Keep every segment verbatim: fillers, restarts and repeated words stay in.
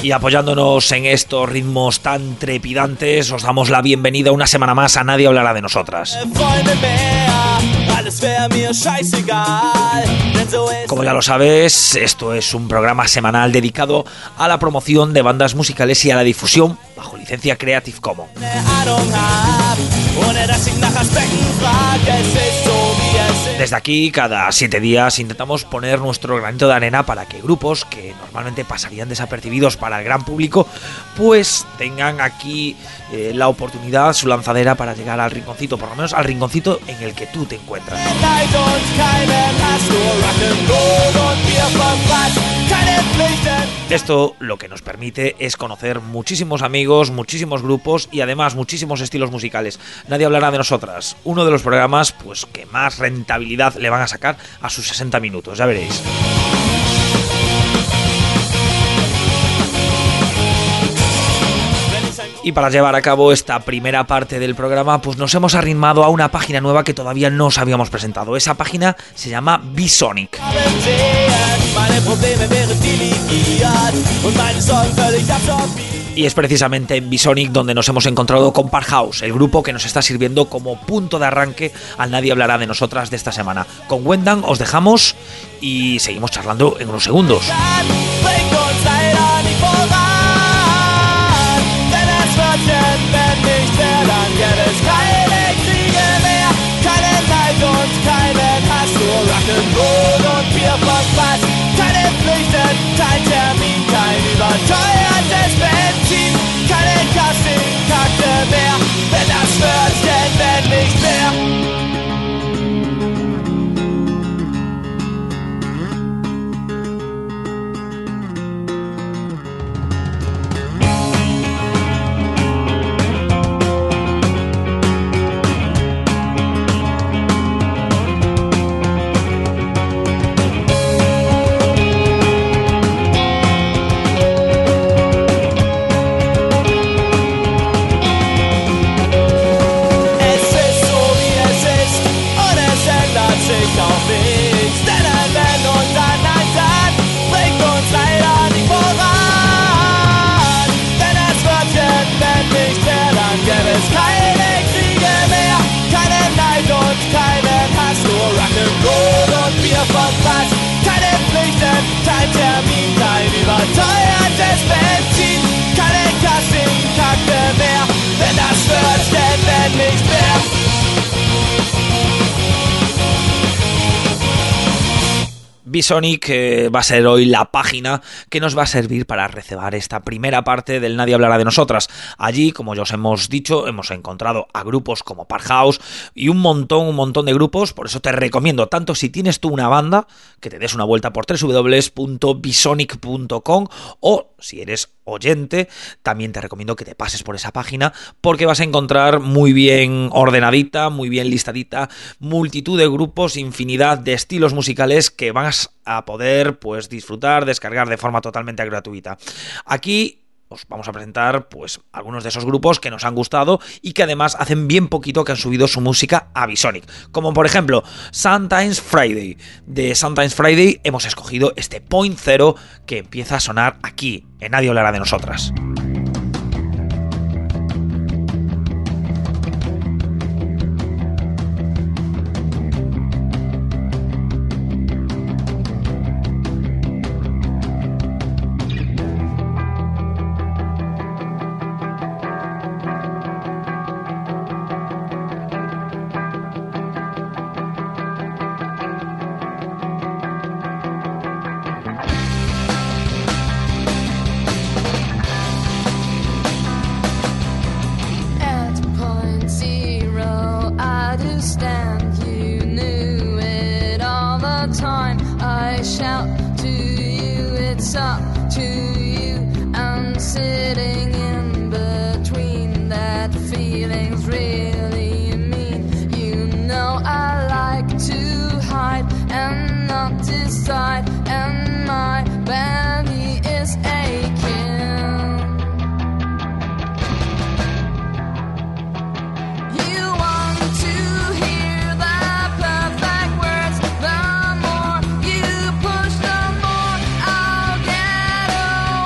Y apoyándonos en estos ritmos tan trepidantes, os damos la bienvenida una semana más a Nadie Hablará de Nosotras. Como ya lo sabes, esto es un programa semanal dedicado a la promoción de bandas musicales y a la difusión bajo licencia Creative Commons. Desde aquí, cada siete días intentamos poner nuestro granito de arena para que grupos que normalmente pasarían desapercibidos para el gran público, pues tengan aquí eh, la oportunidad, su lanzadera para llegar al rinconcito, por lo menos al rinconcito en el que tú te encuentras. Esto lo que nos permite es conocer muchísimos amigos, muchísimos grupos y además muchísimos estilos musicales. Nadie Hablará de Nosotras, uno de los programas pues que más rentabilidad le van a sacar a sus sesenta minutos, ya veréis. Y para llevar a cabo esta primera parte del programa, pues nos hemos arrimado a una página nueva que todavía no os habíamos presentado. Esa página se llama VSonic. Y es precisamente en VSonic donde nos hemos encontrado con Parkhouse, el grupo que nos está sirviendo como punto de arranque al Nadie Hablará de Nosotras de esta semana. Con Wendan os dejamos y seguimos charlando en unos segundos. Keine Pflichten, kein Termin, kein überteuertes Benzin, keine Casting-Kakte mehr, wenn das Wörtchen wenn nicht mehr. VSonic eh, va a ser hoy la página que nos va a servir para recebar esta primera parte del Nadie Hablará de Nosotras. Allí, como ya os hemos dicho, hemos encontrado a grupos como Parkhouse y un montón, un montón de grupos. Por eso te recomiendo, tanto si tienes tú una banda, que te des una vuelta por doble u doble u doble u punto vsonic punto com, o si eres oyente, también te recomiendo que te pases por esa página porque vas a encontrar muy bien ordenadita, muy bien listadita, multitud de grupos, infinidad de estilos musicales que vas a poder pues disfrutar, descargar de forma totalmente gratuita. Aquí os vamos a presentar pues algunos de esos grupos que nos han gustado y que además hacen bien poquito que han subido su música a VSonic, como por ejemplo Sometimes Friday. De Sometimes Friday hemos escogido este Point Zero que empieza a sonar aquí en Nadie Hablará de Nosotras. More you push, the more I'll get.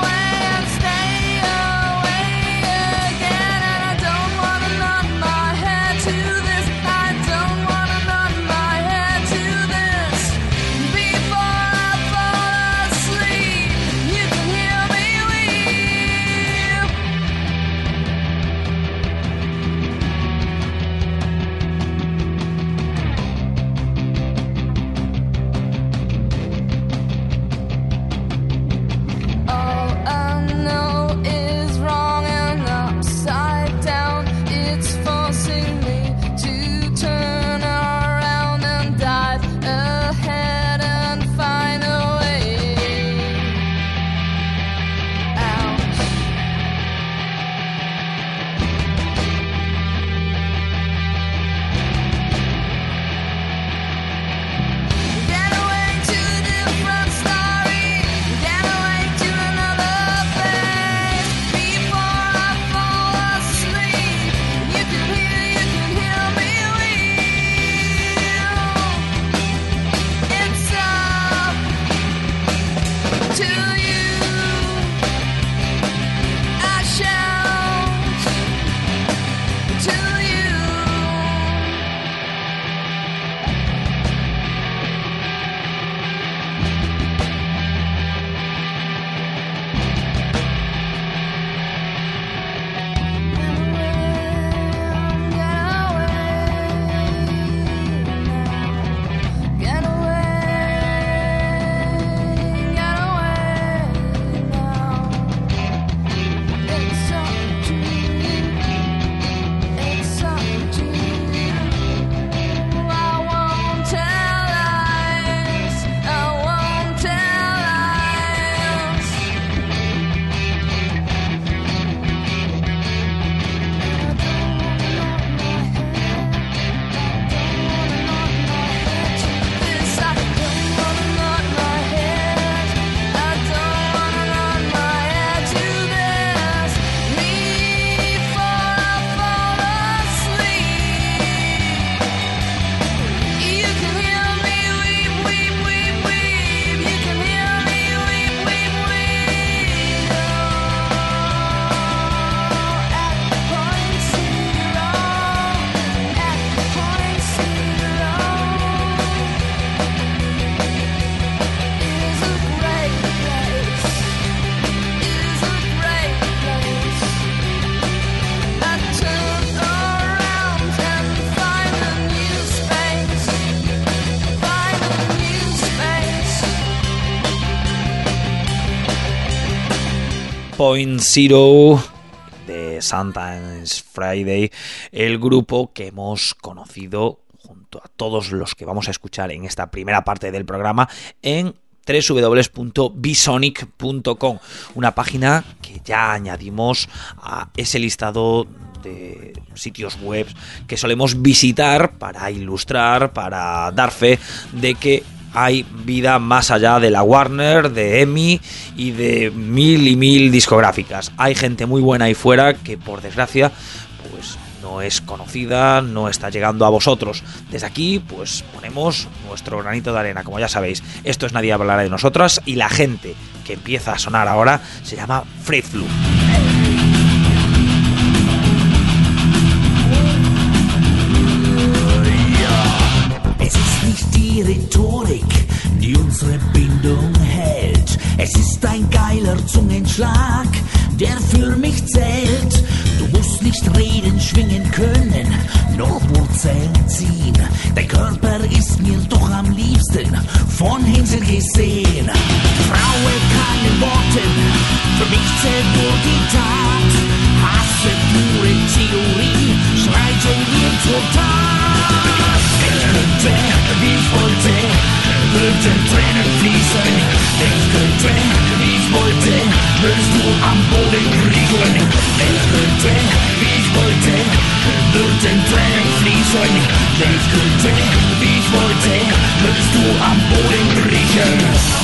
Point Zero de Sometimes Friday, el grupo que hemos conocido junto a todos los que vamos a escuchar en esta primera parte del programa en doble u doble u doble u punto bisonic punto com, una página que ya añadimos a ese listado de sitios web que solemos visitar para ilustrar, para dar fe de que hay vida más allá de la Warner, de EMI y de mil y mil discográficas. Hay gente muy buena ahí fuera que, por desgracia, pues no es conocida, no está llegando a vosotros. Desde aquí, pues ponemos nuestro granito de arena, como ya sabéis. Esto es Nadie hablará de nosotras y la gente que empieza a sonar ahora se llama Fred Flu. Die Rhetorik, die unsere Bindung hält. Es ist ein geiler Zungenschlag, der für mich zählt. Du musst nicht reden, schwingen können, nur Wurzeln ziehen. Dein Körper ist mir doch am liebsten von hinten gesehen. Traue keinen Worten, für mich zählt nur die Tat. Hasse pure Theorie, schreiten wir zur Tat. Ich könnte, wie ich wollte, würden Tränen fließen. Ich könnte, wie ich wollte, würdest du am Boden kriechen. Ich könnte, wie ich wollte, würden Tränen fließen. Ich könnte, wie ich wollte, würdest du am Boden kriechen.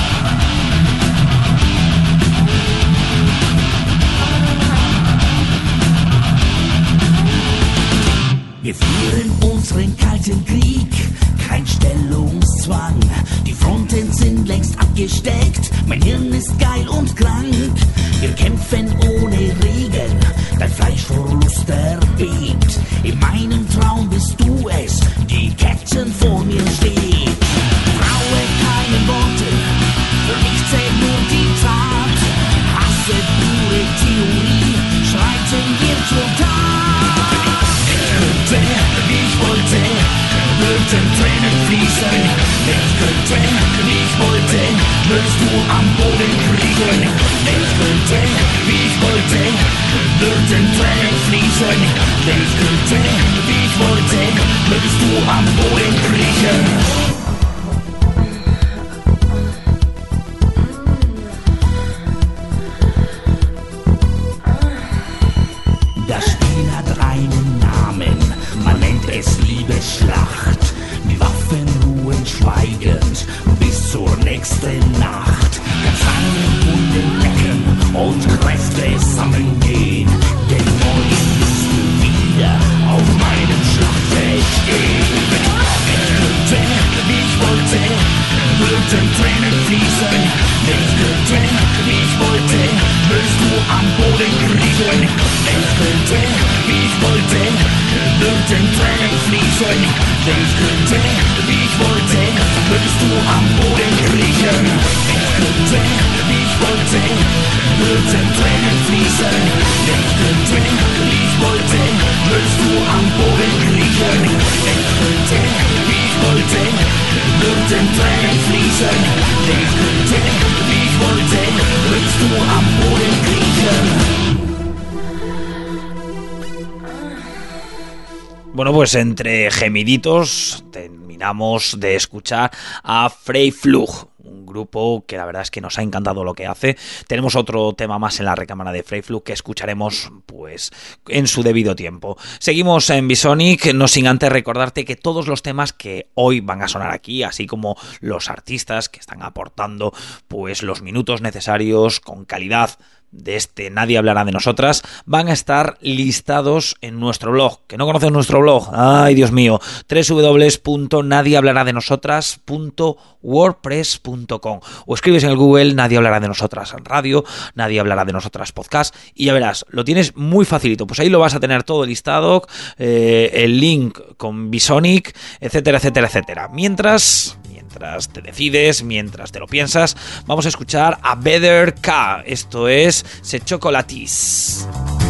Wir führen unseren kalten Krieg, kein Stellungszwang. Die Fronten sind längst abgesteckt, mein Hirn ist geil und krank. Wir kämpfen ohne Regeln, dein Fleisch vor Lust erbebt. In meinem Traum bist du es, die Captain vor mir steht. Traue keinen Worten, für mich zählt nur die Tat. Hasse pure Theorie, schreiten wir zur Tat. Könnte, wie ich wollte, würden Tränen fließen. Ich könnte, wie ich wollte, würdest du am Boden kriechen. Ich könnte, wie ich wollte, würden Tränen fließen. Ich könnte, wie ich wollte, würdest du am Boden kriechen. Schlacht. Die Waffen ruhen schweigend bis zur nächsten Nacht. Gefangen Wunden lecken und Kräfte sammeln gehen. Denn morgen wirst du wieder auf meinem Schlachtfeld stehen. Ich könnte, fließen. Wenn ich könnte, wie ich wollte, würdest du am Boden kriechen. Wenn ich könnte, wie ich wollte, würden Tränen fließen. Wenn ich könnte, wie ich wollte, würdest du am Boden kriechen. Wenn ich könnte, wie ich wollte, würden Tränen fließen. Wenn ich könnte, wie ich wollte, würdest du am Boden kriechen. Bueno, pues entre gemiditos terminamos de escuchar a Frey Flug, un grupo que la verdad es que nos ha encantado lo que hace. Tenemos otro tema más en la recámara de Frey Flug que escucharemos pues en su debido tiempo. Seguimos en ViSonic, no sin antes recordarte que todos los temas que hoy van a sonar aquí, así como los artistas que están aportando pues los minutos necesarios con calidad de este Nadie Hablará de Nosotras, van a estar listados en nuestro blog. ¿Que no conoces nuestro blog? Ay, Dios mío, doble u doble u doble u punto nadie hablará de nosotras punto wordpress punto com, o escribes en el Google Nadie Hablará de Nosotras Radio, Nadie Hablará de Nosotras Podcast, y ya verás, lo tienes muy facilito. Pues ahí lo vas a tener todo listado, eh, el link con ViSonic, etcétera, etcétera, etcétera. Mientras... Mientras te decides, mientras te lo piensas, vamos a escuchar a Better K. Esto es Se Chocolatis.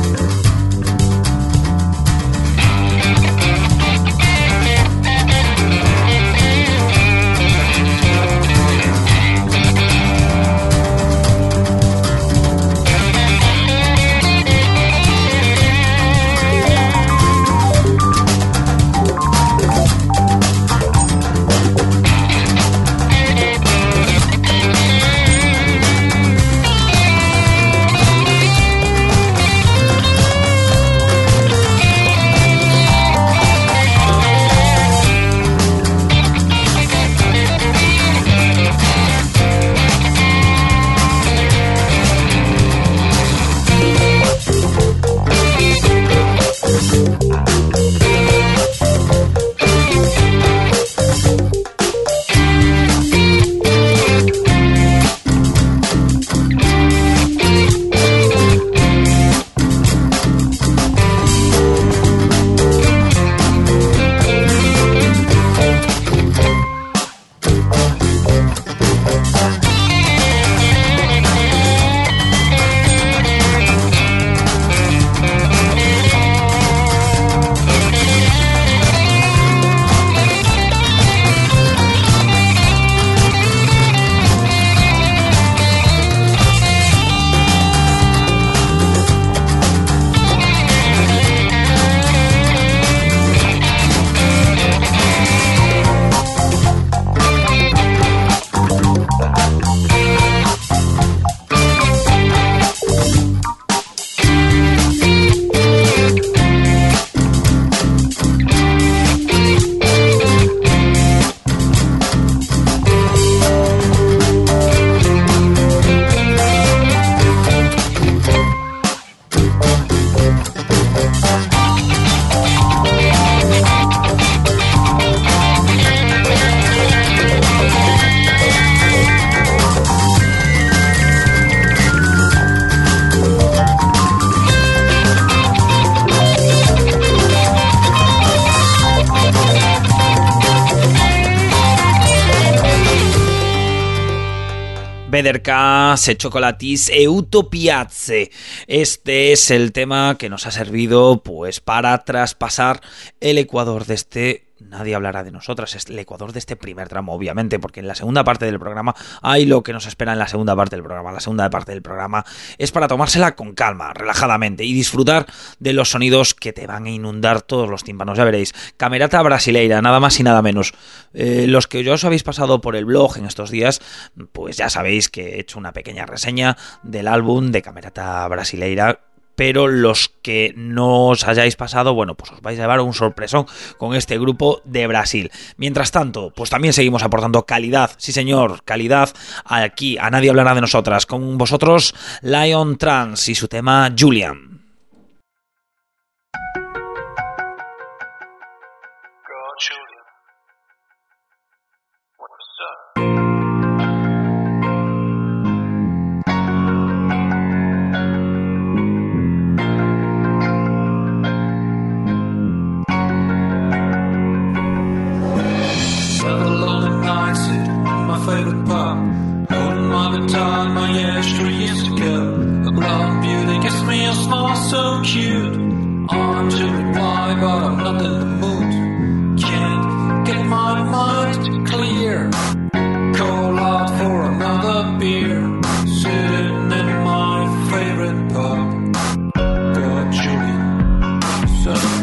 Bederka, Se Chocolatis e Utopiazze. Este es el tema que nos ha servido pues para traspasar el ecuador de este Nadie Hablará de Nosotras, es el ecuador de este primer tramo, obviamente, porque en la segunda parte del programa hay lo que nos espera en la segunda parte del programa. La segunda parte del programa es para tomársela con calma, relajadamente, y disfrutar de los sonidos que te van a inundar todos los tímpanos. Ya veréis, Camerata Brasileira, nada más y nada menos. Eh, los que ya os habéis pasado por el blog en estos días, pues ya sabéis que he hecho una pequeña reseña del álbum de Camerata Brasileira, pero los que no os hayáis pasado, bueno, pues os vais a llevar un sorpresón con este grupo de Brasil. Mientras tanto, pues también seguimos aportando calidad, sí señor, calidad aquí, a Nadie Hablará de Nosotras. Con vosotros, Lion Trans y su tema Julian. wish three years ago. A blonde beauty gives me a smile so cute. I'm to reply, but I'm not in the mood. Can't get my mind clear. Call out for another beer. Sitting in my favorite pub. Got Julian, so.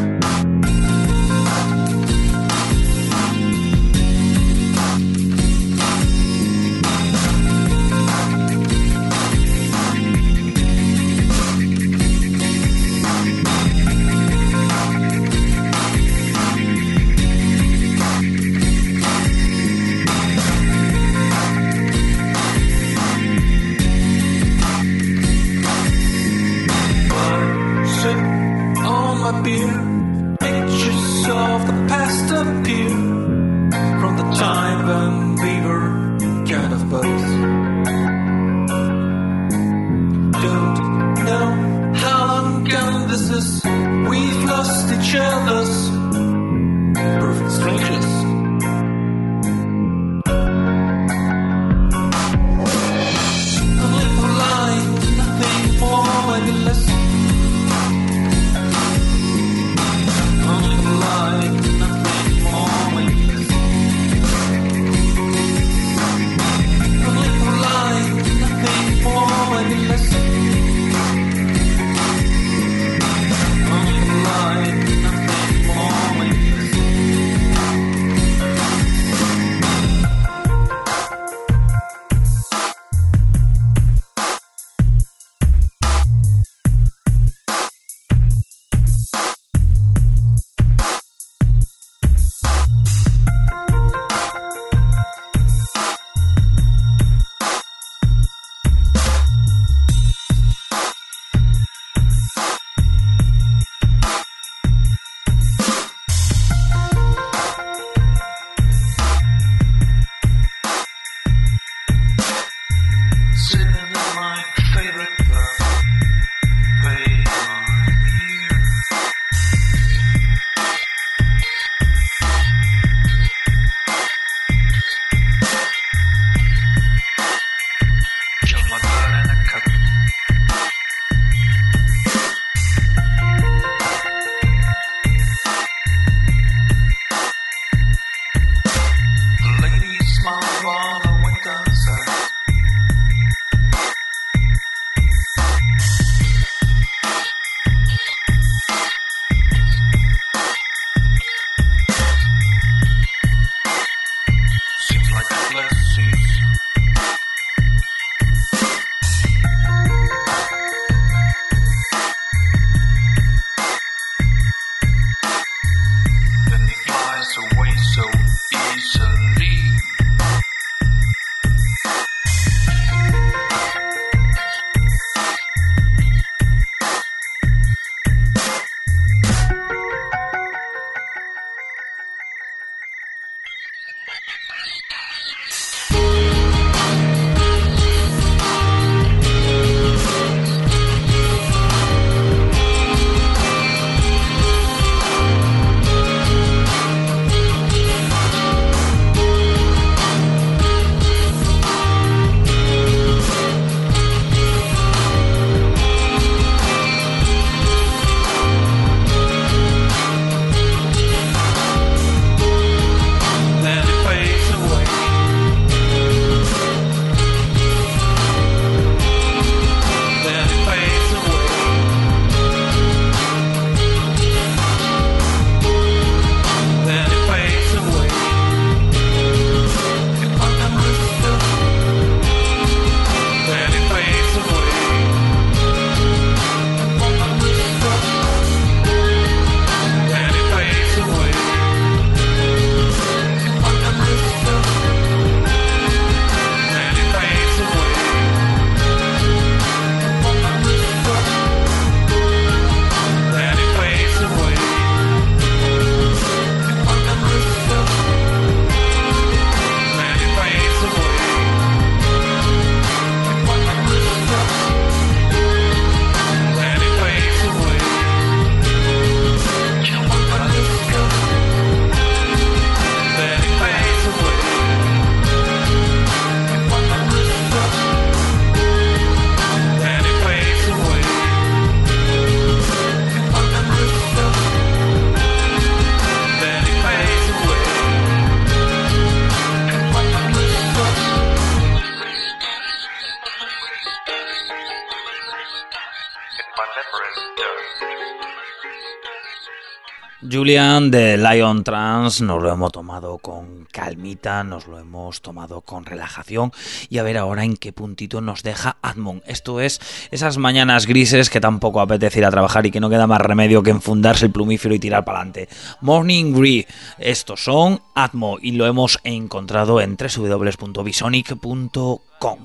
Julian de Lion Trance nos lo hemos tomado con calmita, nos lo hemos tomado con relajación y a ver ahora en qué puntito nos deja Atmon. Esto es esas mañanas grises que tampoco apetece ir a trabajar y que no queda más remedio que enfundarse el plumífero y tirar para adelante. Morning Gree, estos son Atmo y lo hemos encontrado en doble u doble u doble u punto visonic punto com.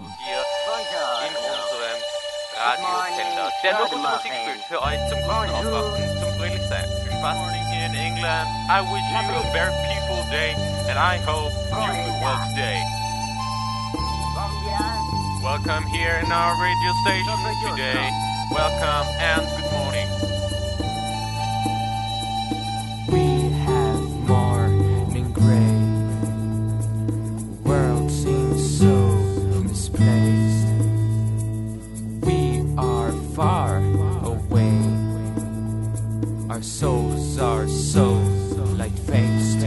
Der lokale Musikstück für euch zum guten Aufwachen, zum Fröhlichsein. Viel Spaß here in England. I wish you a very peaceful day, and I hope you will stay. Welcome here in our radio station today. Welcome and good morning. We have morning gray. World seems so misplaced. We are far away. Our souls are so light-faced.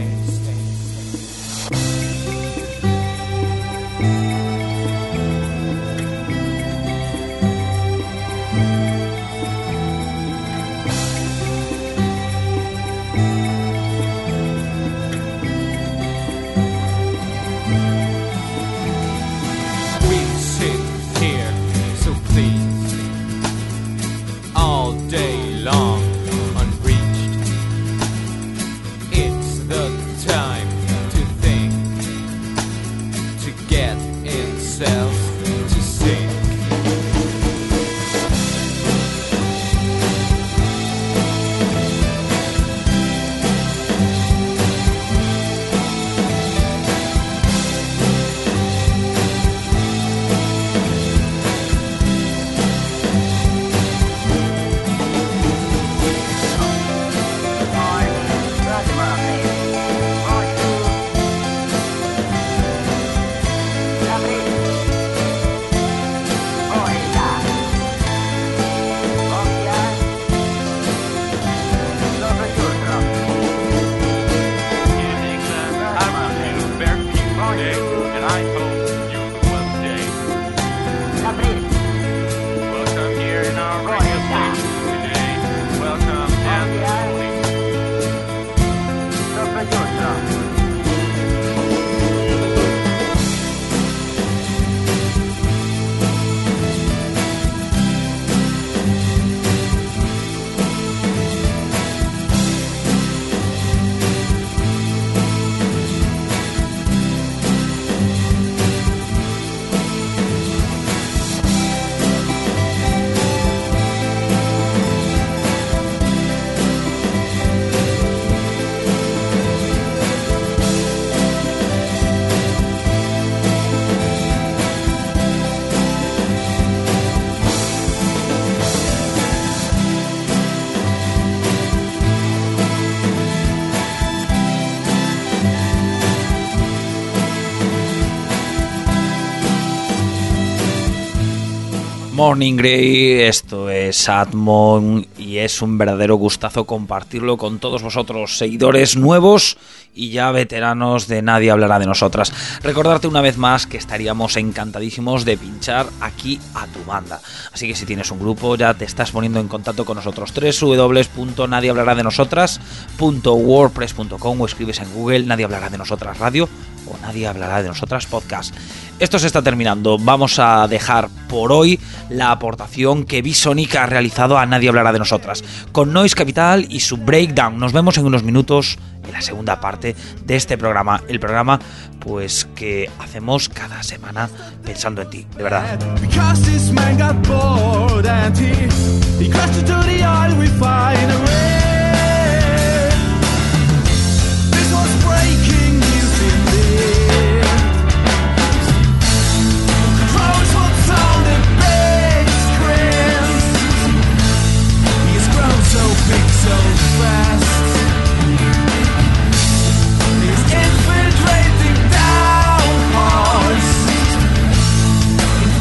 Morning Grey, esto es Atmon y es un verdadero gustazo compartirlo con todos vosotros, seguidores nuevos y ya veteranos de Nadie Hablará de Nosotras. Recordarte una vez más que estaríamos encantadísimos de pinchar aquí a tu banda. Así que si tienes un grupo ya te estás poniendo en contacto con nosotros. doble u doble u doble u punto nadie hablará de nosotras punto wordpress punto com o escribes en Google Nadie Hablará de Nosotras Radio o Nadie Hablará de Nosotras Podcast. Esto se está terminando. Vamos a dejar por hoy la aportación que Visonic ha realizado a Nadie Hablará de Nosotras con Noise Capital y su Breakdown. Nos vemos en unos minutos en la segunda parte de este programa, el programa pues que hacemos cada semana pensando en ti, de verdad.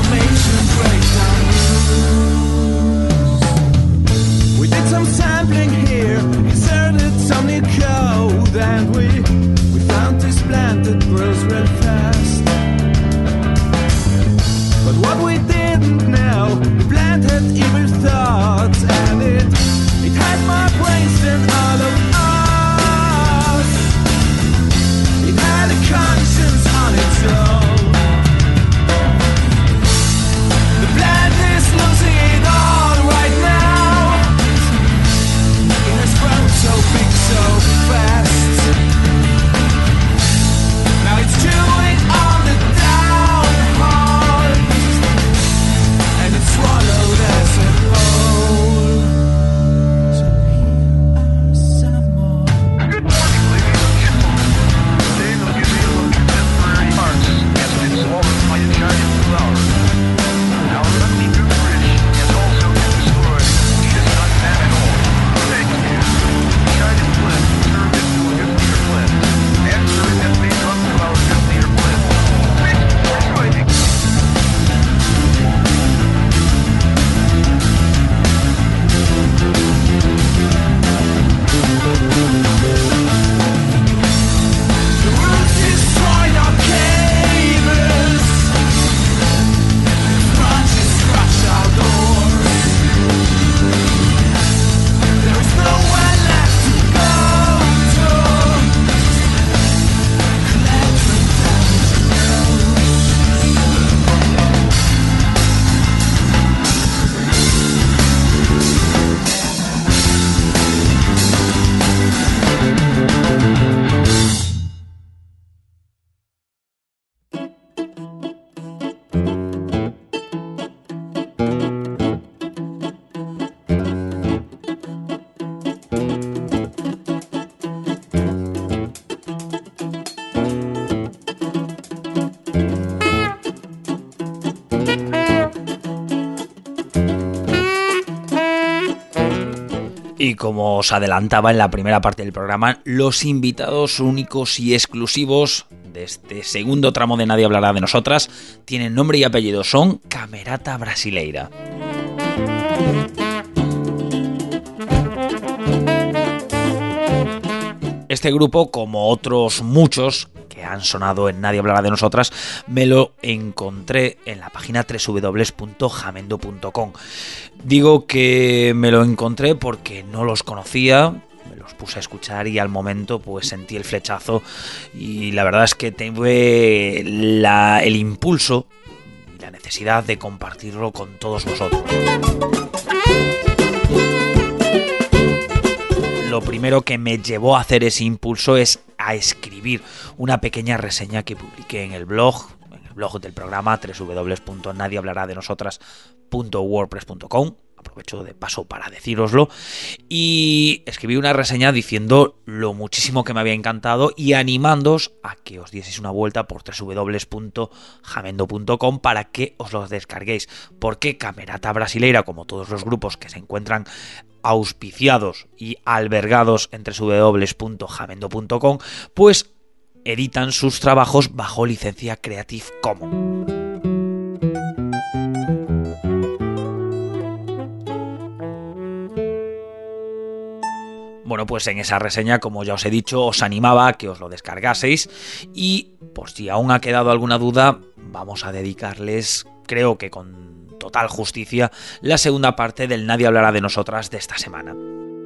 Sampling Y como os adelantaba en la primera parte del programa, los invitados únicos y exclusivos de este segundo tramo de Nadie Hablará de Nosotras tienen nombre y apellido, son Camerata Brasileira. Este grupo, como otros muchos que han sonado en Nadie Hablará de Nosotras, me lo encontré en la página doble u doble u doble u punto jamendo punto com. Digo que me lo encontré porque no los conocía, me los puse a escuchar y al momento pues sentí el flechazo y la verdad es que tuve la, el impulso y la necesidad de compartirlo con todos vosotros. Lo primero que me llevó a hacer ese impulso es a escribir una pequeña reseña que publiqué en el blog, en el blog del programa doble u doble u doble u punto nadie hablará de nosotras punto wordpress punto com. Aprovecho de paso para decíroslo. Y escribí una reseña diciendo lo muchísimo que me había encantado y animándoos a que os dieseis una vuelta por doble u doble u doble u punto jamendo punto com para que os los descarguéis. Porque Camerata Brasileira, como todos los grupos que se encuentran auspiciados y albergados en doble u doble u doble u punto jamendo punto com, pues editan sus trabajos bajo licencia Creative Commons. Bueno, pues en esa reseña, como ya os he dicho, os animaba a que os lo descargaseis y, por si aún ha quedado alguna duda, vamos a dedicarles, creo que con total justicia, la segunda parte del Nadie Hablará de Nosotras de esta semana.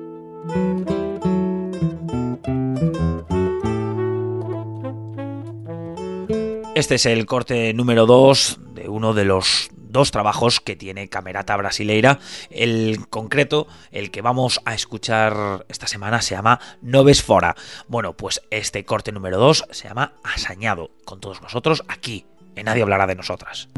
Este es el corte número dos de uno de los dos trabajos que tiene Camerata Brasileira. El concreto, el que vamos a escuchar esta semana, se llama Noves Fora. Bueno, pues este corte número dos se llama Asañado, con todos vosotros aquí, en Nadie Hablará de Nosotras.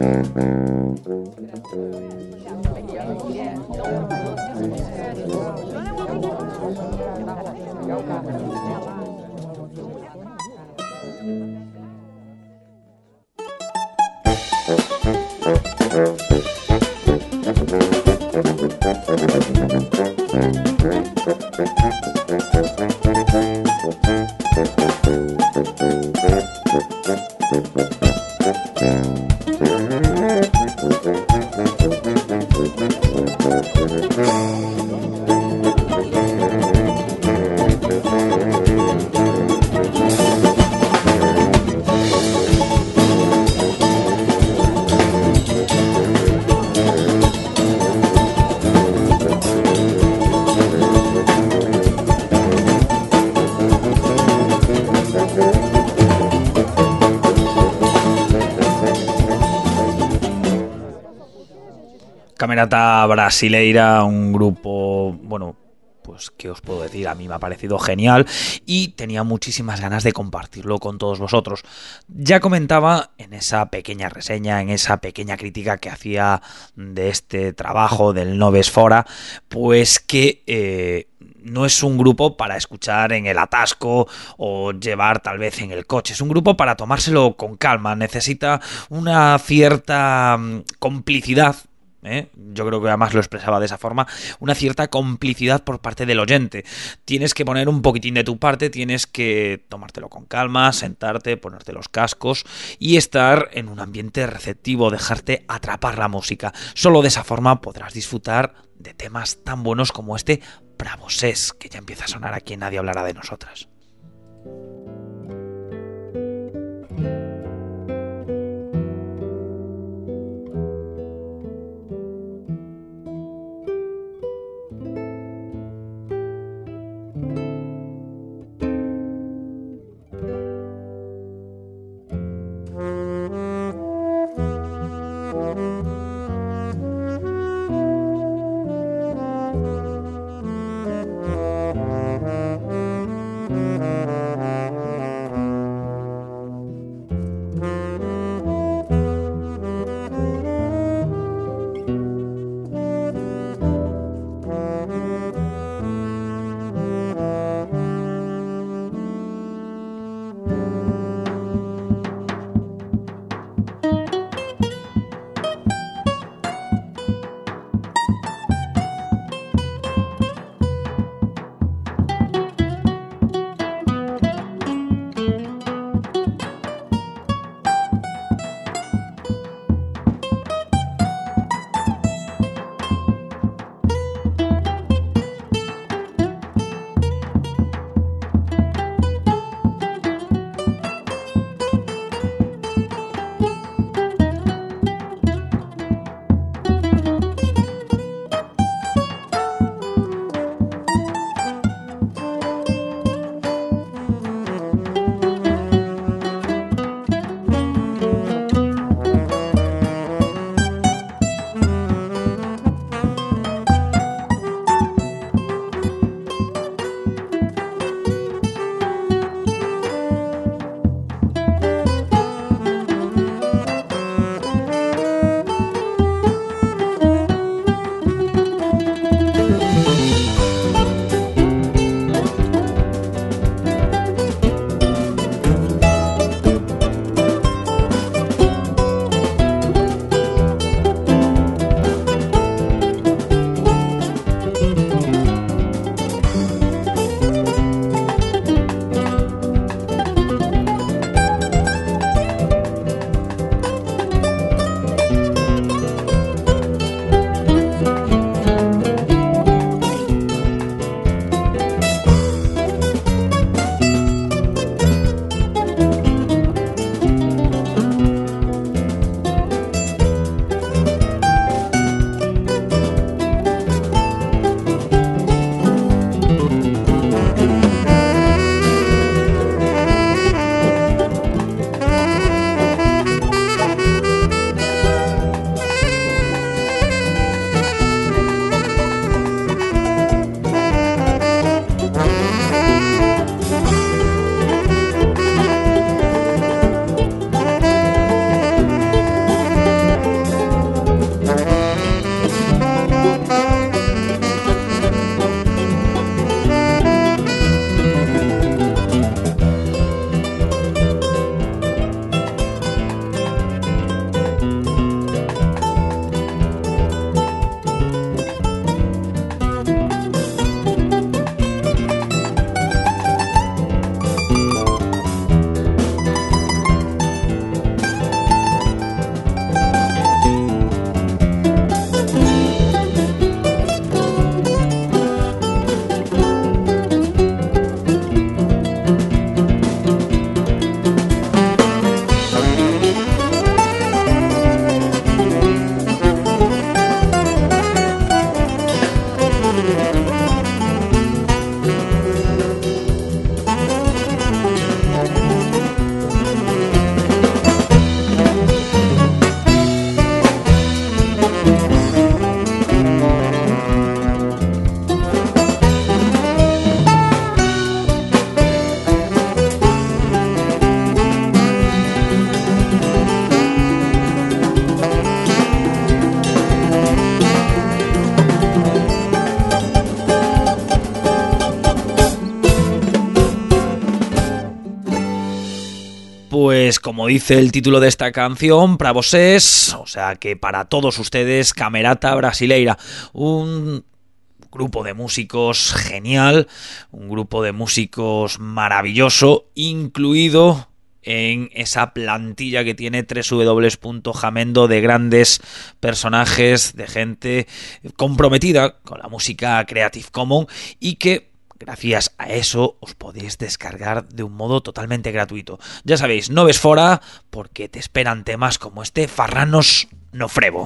Camerata Brasileira, un grupo, bueno, pues qué os puedo decir, a mí me ha parecido genial y tenía muchísimas ganas de compartirlo con todos vosotros. Ya comentaba en esa pequeña reseña, en esa pequeña crítica que hacía de este trabajo del Noves Fora, pues que eh, no es un grupo para escuchar en el atasco o llevar tal vez en el coche, es un grupo para tomárselo con calma, necesita una cierta complicidad. ¿Eh? Yo creo que además lo expresaba de esa forma, una cierta complicidad por parte del oyente. Tienes que poner un poquitín de tu parte, tienes que tomártelo con calma, sentarte, ponerte los cascos y estar en un ambiente receptivo, dejarte atrapar la música. Solo de esa forma podrás disfrutar de temas tan buenos como este Bravosés, que ya empieza a sonar aquí en Nadie Hablará de Nosotras. Pues como dice el título de esta canción, pra vocês, o sea que para todos ustedes, Camerata Brasileira, un grupo de músicos genial, un grupo de músicos maravilloso, incluido en esa plantilla que tiene doble u doble u doble u punto jamendo de grandes personajes, de gente comprometida con la música Creative Commons y que gracias a eso os podéis descargar de un modo totalmente gratuito. Ya sabéis, no ves fora porque te esperan temas como este Farranos no frevo.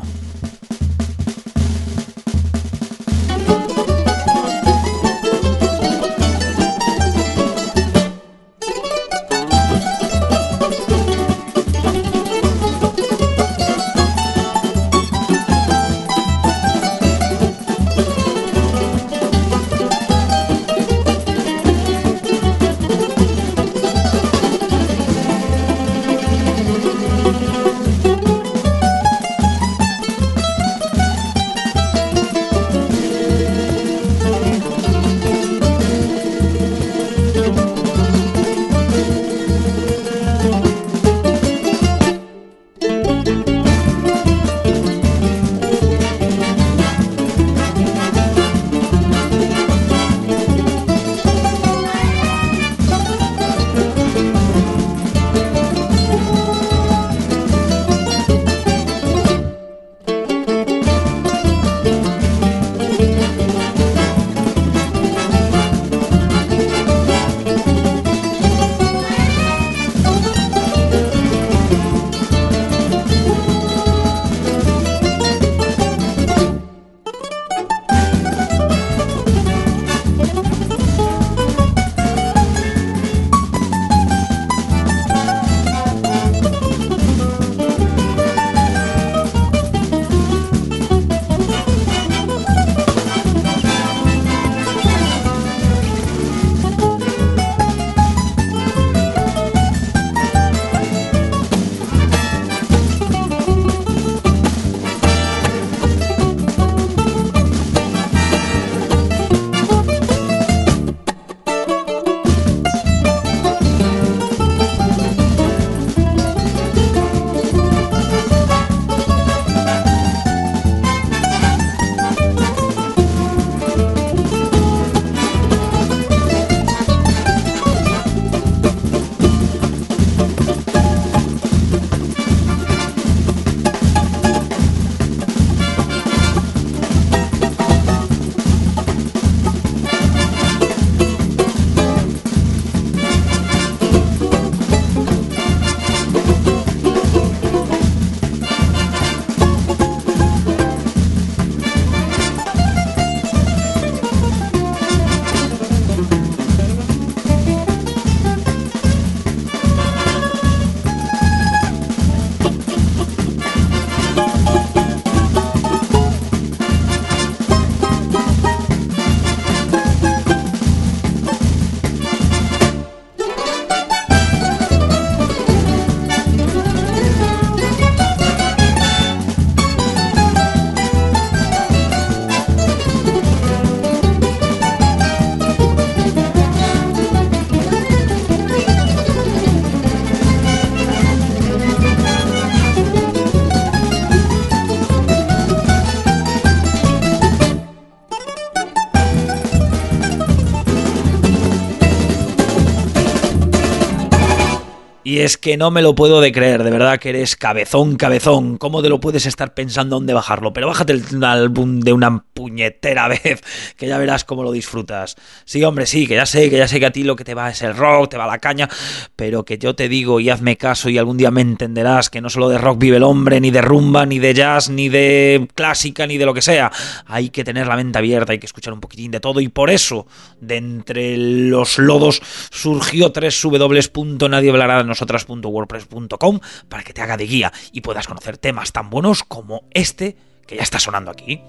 Y es que no me lo puedo de creer, de verdad que eres cabezón, cabezón. ¿Cómo te lo puedes estar pensando dónde bajarlo? Pero bájate el álbum de una puñetera vez, que ya verás cómo lo disfrutas. Sí, hombre, sí, que ya sé, que ya sé que a ti lo que te va es el rock, te va la caña, pero que yo te digo, y hazme caso y algún día me entenderás, que no solo de rock vive el hombre, ni de rumba, ni de jazz, ni de clásica, ni de lo que sea. Hay que tener la mente abierta, hay que escuchar un poquitín de todo, y por eso, de entre los lodos, surgió doble u doble u doble u punto nadie hablará de nosotras punto wordpress punto com para que te haga de guía y puedas conocer temas tan buenos como este que ya está sonando aquí.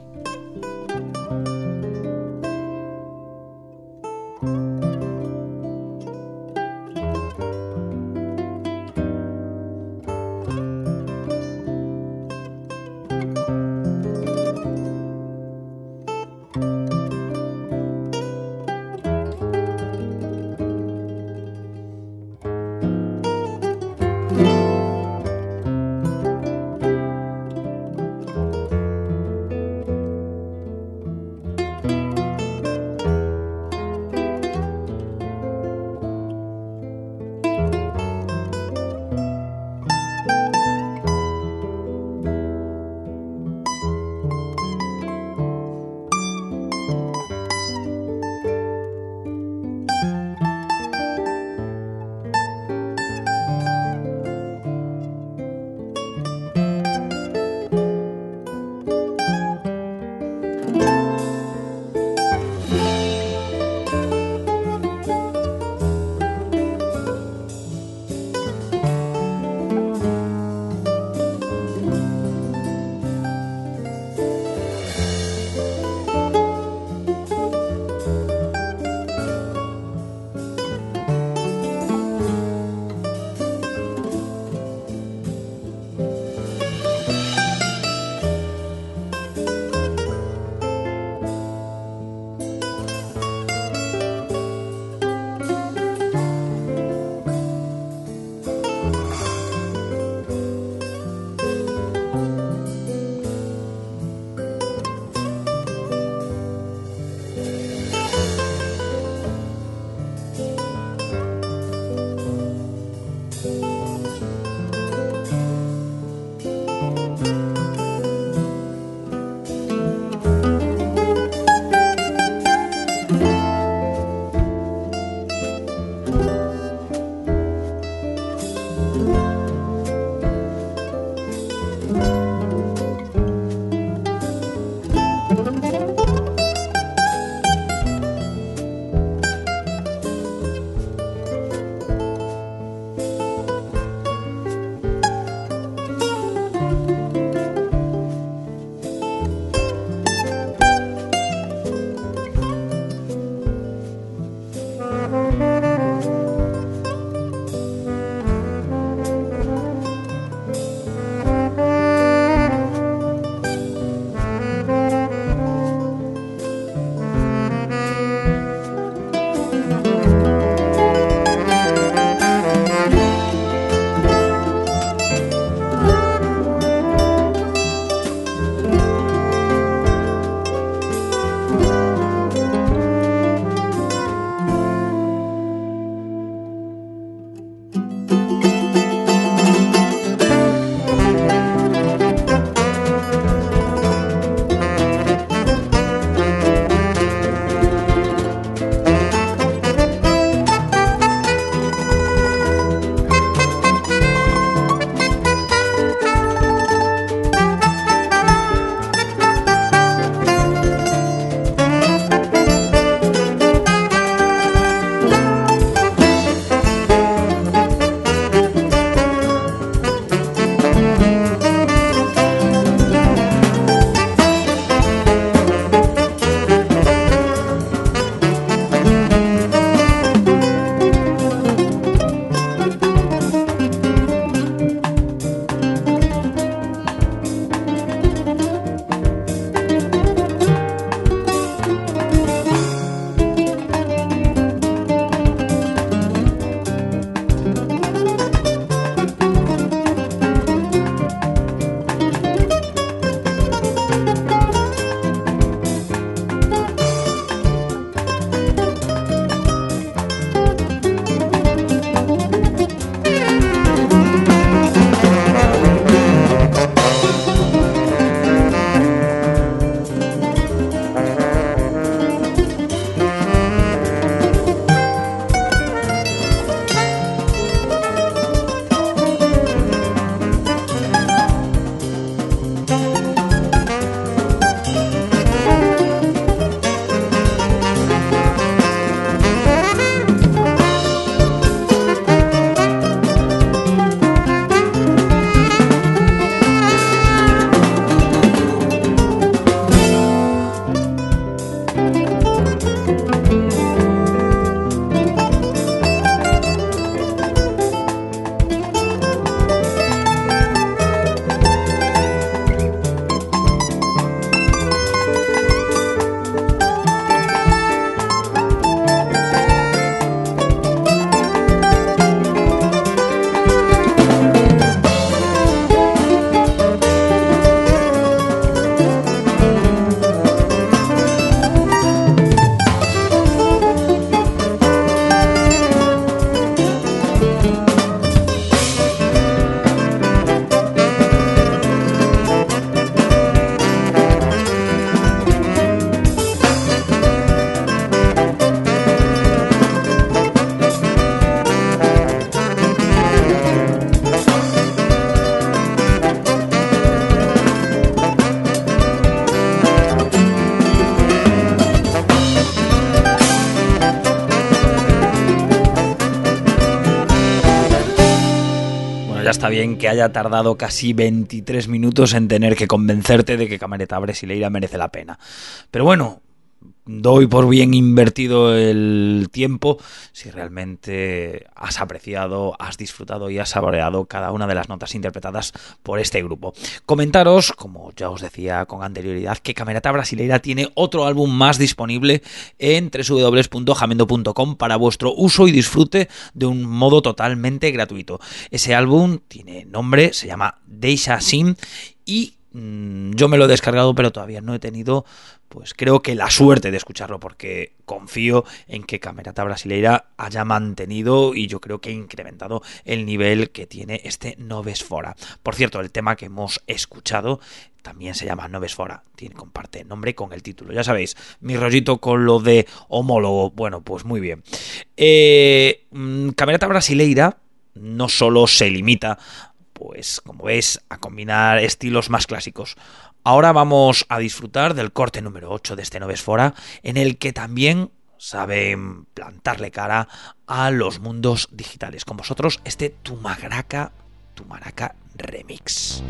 ya está bien que haya tardado casi veintitrés minutos en tener que convencerte de que Camerata Brasileira merece la pena. Pero bueno, doy por bien invertido el tiempo si realmente has apreciado, has disfrutado y has saboreado cada una de las notas interpretadas por este grupo. Comentaros, como ya os decía con anterioridad, que Camerata Brasileira tiene otro álbum más disponible en doble u doble u doble u punto jamendo punto com para vuestro uso y disfrute de un modo totalmente gratuito. Ese álbum tiene nombre, se llama Deixa Sim y mmm, yo me lo he descargado, pero todavía no he tenido, pues creo que la suerte de escucharlo, porque confío en que Camerata Brasileira haya mantenido y yo creo que ha incrementado el nivel que tiene este Noves Fora. Por cierto, el tema que hemos escuchado también se llama Noves Fora, tiene, comparte nombre con el título. Ya sabéis, mi rollito con lo de homólogo, bueno, pues muy bien. Eh, Camerata Brasileira no solo se limita, pues como ves, a combinar estilos más clásicos. Ahora vamos a disfrutar del corte número ocho de este Noves Fora, en el que también saben plantarle cara a los mundos digitales. Con vosotros este Tumaraca, Tumaraca Remix.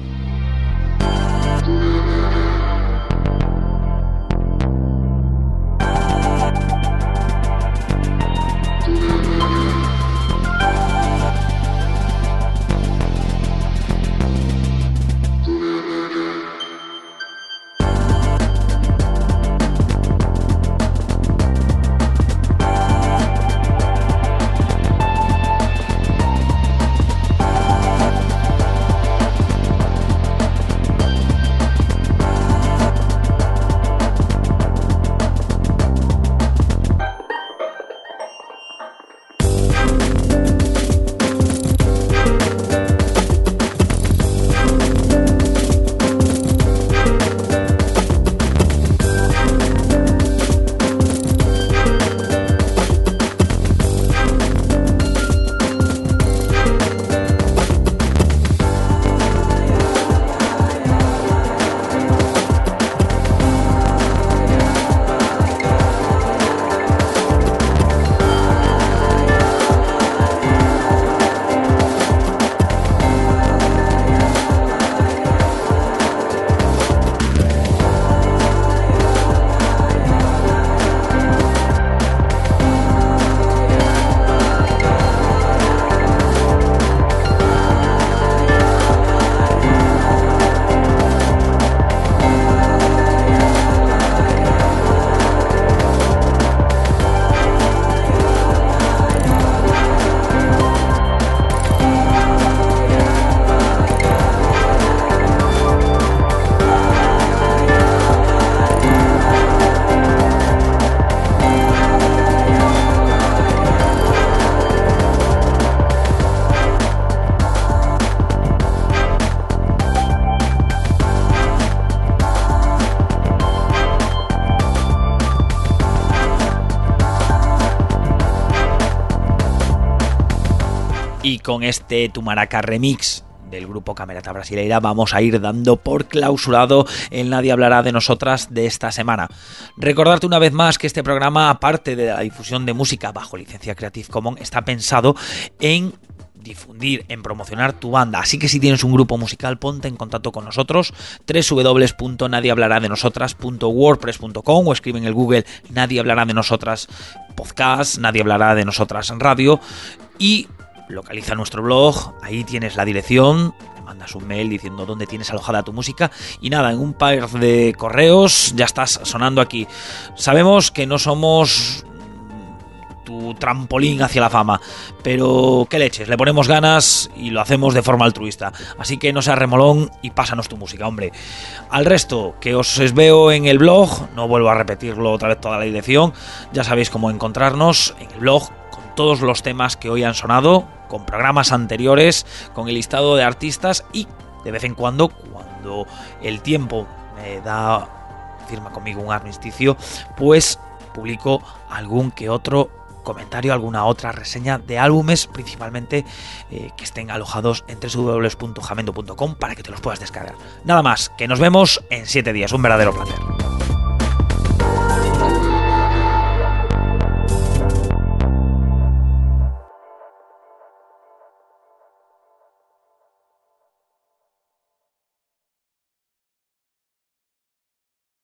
Y con este Tumaraca Remix del grupo Camerata Brasileira vamos a ir dando por clausurado el Nadie Hablará de Nosotras de esta semana. Recordarte una vez más que este programa, aparte de la difusión de música bajo licencia Creative Commons, está pensado en difundir, en promocionar tu banda. Así que si tienes un grupo musical, ponte en contacto con nosotros, doble u doble u doble u punto nadie hablará de nosotras punto wordpress punto com, o escribe en el Google Nadie Hablará de Nosotras Podcast, Nadie Hablará de Nosotras Radio, y localiza nuestro blog. Ahí tienes la dirección, me mandas un mail diciendo dónde tienes alojada tu música y nada, en un par de correos ya estás sonando aquí. Sabemos que no somos tu trampolín hacia la fama, pero qué leches, le ponemos ganas y lo hacemos de forma altruista. Así que no seas remolón y pásanos tu música, hombre. Al resto, que os veo en el blog, no vuelvo a repetirlo otra vez toda la dirección, ya sabéis cómo encontrarnos en el blog, con todos los temas que hoy han sonado, con programas anteriores, con el listado de artistas y de vez en cuando, cuando el tiempo me da, firma conmigo un armisticio, pues publico algún que otro comentario, alguna otra reseña de álbumes, principalmente eh, que estén alojados en doble u doble u doble u punto jamendo punto com para que te los puedas descargar. Nada más, que nos vemos en siete días, un verdadero placer.